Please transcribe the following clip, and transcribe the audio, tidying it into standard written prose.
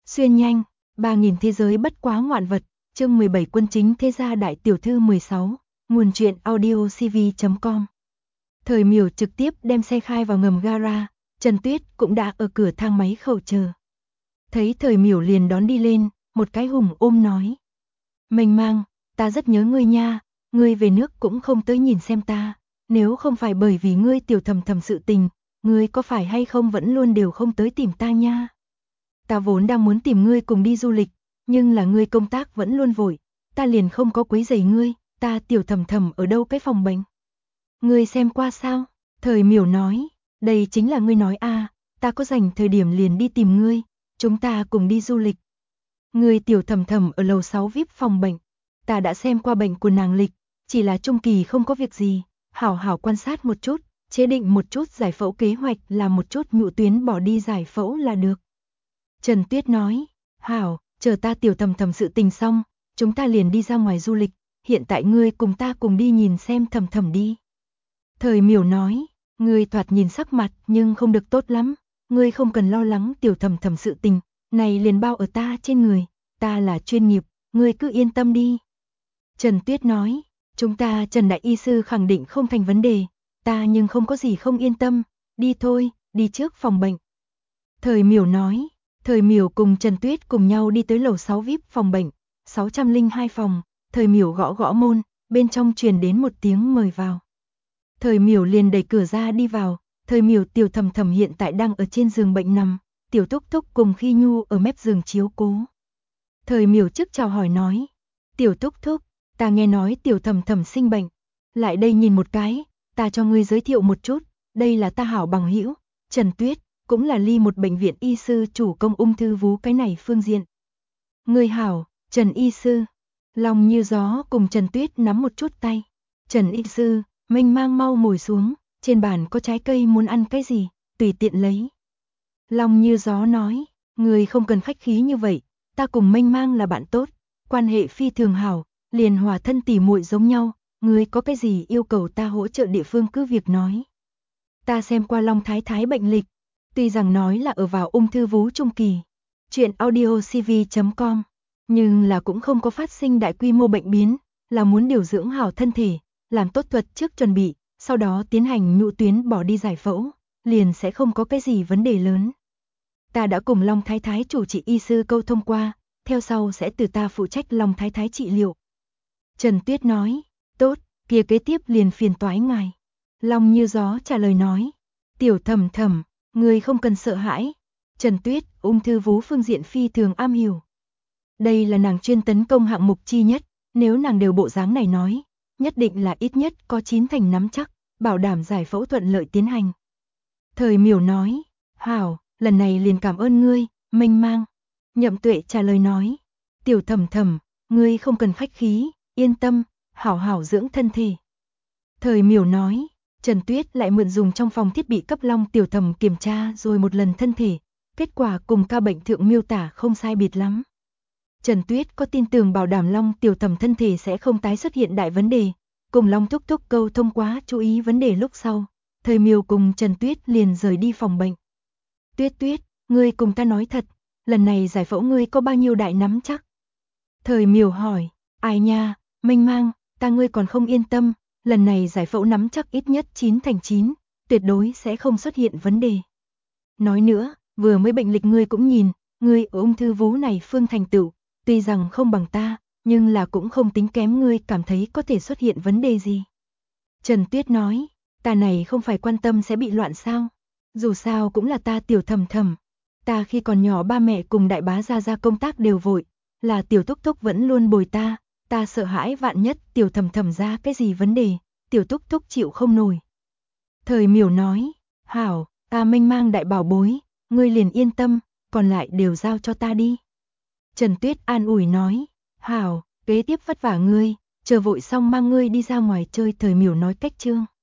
Xuyên nhanh, 3000 thế giới bất quá ngoạn vật, chương 17 quân chính thế gia đại tiểu thư 16, nguồn truyện audiocv.com. Thời Miểu trực tiếp đem xe khai vào ngầm gara, Trần Tuyết cũng đã ở cửa thang máy khẩu chờ. Thấy Thời Miểu liền đón đi lên, một cái hùng ôm nói. Mênh mang, ta rất nhớ ngươi nha, ngươi về nước cũng không tới nhìn xem ta, nếu không phải bởi vì ngươi tiểu thầm thầm sự tình, ngươi có phải hay không vẫn luôn đều không tới tìm ta nha. Ta vốn đang muốn tìm ngươi cùng đi du lịch, nhưng là ngươi công tác vẫn luôn vội, ta liền không có quấy rầy ngươi, ta tiểu thầm thầm ở đâu cái phòng bệnh. Ngươi xem qua sao? Thời Miểu nói, đây chính là ngươi nói a, ta có dành thời điểm liền đi tìm ngươi, chúng ta cùng đi du lịch. Ngươi tiểu thầm thầm ở lầu 6 VIP phòng bệnh, ta đã xem qua bệnh của nàng lịch, chỉ là trung kỳ không có việc gì, hảo hảo quan sát một chút, chế định một chút giải phẫu kế hoạch, làm một chút nhũ tuyến bỏ đi giải phẫu là được. Trần Tuyết nói, hảo, chờ ta tiểu thầm thầm sự tình xong, chúng ta liền đi ra ngoài du lịch, hiện tại ngươi cùng ta cùng đi nhìn xem thầm thầm đi. Thời Miểu nói, ngươi thoạt nhìn sắc mặt nhưng không được tốt lắm, ngươi không cần lo lắng tiểu thầm thầm sự tình, này liền bao ở ta trên người, ta là chuyên nghiệp, ngươi cứ yên tâm đi. Trần Tuyết nói, chúng ta Trần Đại Y Sư khẳng định không thành vấn đề, ta nhưng không có gì không yên tâm, đi thôi, đi trước phòng bệnh. Thời Miểu nói, Thời Miểu cùng Trần Tuyết cùng nhau đi tới lầu 6 VIP phòng bệnh, 602 phòng, Thời Miểu gõ gõ môn, bên trong truyền đến một tiếng mời vào. Thời Miểu liền đẩy cửa ra đi vào, Thời Miểu tiểu thầm thầm hiện tại đang ở trên giường bệnh nằm, tiểu Thúc Thúc cùng Khi Nhu ở mép giường chiếu cố. Thời Miểu trước chào hỏi nói, tiểu Thúc Thúc, ta nghe nói tiểu thầm thầm sinh bệnh, lại đây nhìn một cái, ta cho ngươi giới thiệu một chút, đây là ta hảo bằng hữu, Trần Tuyết, cũng là ly một bệnh viện y sư chủ công ung thư vú cái này phương diện. Ngươi hảo, Trần Y Sư. Lòng như gió cùng Trần Tuyết nắm một chút tay. Trần Y Sư, mênh mang mau ngồi xuống, trên bàn có trái cây muốn ăn cái gì, tùy tiện lấy. Lòng như gió nói, ngươi không cần khách khí như vậy, ta cùng mênh mang là bạn tốt, quan hệ phi thường hảo, liền hòa thân tỉ muội giống nhau, ngươi có cái gì yêu cầu ta hỗ trợ địa phương cứ việc nói. Ta xem qua Long Thái Thái bệnh lịch, tuy rằng nói là ở vào ung thư vú trung kỳ, chuyện audiocv.com, nhưng là cũng không có phát sinh đại quy mô bệnh biến, là muốn điều dưỡng hảo thân thể, làm tốt thuật trước chuẩn bị, sau đó tiến hành nhũ tuyến bỏ đi giải phẫu, liền sẽ không có cái gì vấn đề lớn. Ta đã cùng Long Thái Thái chủ trị y sư câu thông qua, theo sau sẽ từ ta phụ trách Long Thái Thái trị liệu. Trần Tuyết nói, tốt, kia kế tiếp liền phiền toái ngài. Long như gió trả lời nói, tiểu thầm thầm, người không cần sợ hãi. Trần Tuyết, ung thư vú phương diện phi thường am hiểu. Đây là nàng chuyên tấn công hạng mục chi nhất, nếu nàng đều bộ dáng này nói, nhất định là ít nhất có 9 thành nắm chắc, bảo đảm giải phẫu thuận lợi tiến hành. Thời Miểu nói, hảo, lần này liền cảm ơn ngươi, mênh mang. Nhậm Tuệ trả lời nói, tiểu thầm thầm, ngươi không cần khách khí, yên tâm, hảo hảo dưỡng thân thể. Thời Miểu nói, Trần Tuyết lại mượn dùng trong phòng thiết bị cấp Long tiểu thầm kiểm tra rồi một lần thân thể, kết quả cùng ca bệnh thượng miêu tả không sai biệt lắm. Trần Tuyết có tin tưởng bảo đảm Long tiểu thầm thân thể sẽ không tái xuất hiện đại vấn đề, cùng Long Thúc Thúc câu thông quá chú ý vấn đề lúc sau, Thời Miểu cùng Trần Tuyết liền rời đi phòng bệnh. Tuyết Tuyết, ngươi cùng ta nói thật, lần này giải phẫu ngươi có bao nhiêu đại nắm chắc? Thời Miểu hỏi, ai nha, mênh mang, ta ngươi còn không yên tâm, lần này giải phẫu nắm chắc ít nhất 9 thành 9, tuyệt đối sẽ không xuất hiện vấn đề. Nói nữa, vừa mới bệnh lịch ngươi cũng nhìn, ngươi ở ung thư vú này phương thành tựu, tuy rằng không bằng ta, nhưng là cũng không tính kém, ngươi cảm thấy có thể xuất hiện vấn đề gì. Trần Tuyết nói, ta này không phải quan tâm sẽ bị loạn sao, dù sao cũng là ta tiểu thầm thầm. Ta khi còn nhỏ ba mẹ cùng đại bá ra công tác đều vội, là tiểu Thúc Thúc vẫn luôn bồi ta, ta sợ hãi vạn nhất tiểu thầm thầm ra cái gì vấn đề, tiểu Thúc Thúc chịu không nổi. Thời Miểu nói, hảo, ta mênh mang đại bảo bối, ngươi liền yên tâm, còn lại đều giao cho ta đi. Trần Tuyết an ủi nói, hảo, kế tiếp vất vả ngươi, chờ vội xong mang ngươi đi ra ngoài chơi. Thời Miểu nói cách trương.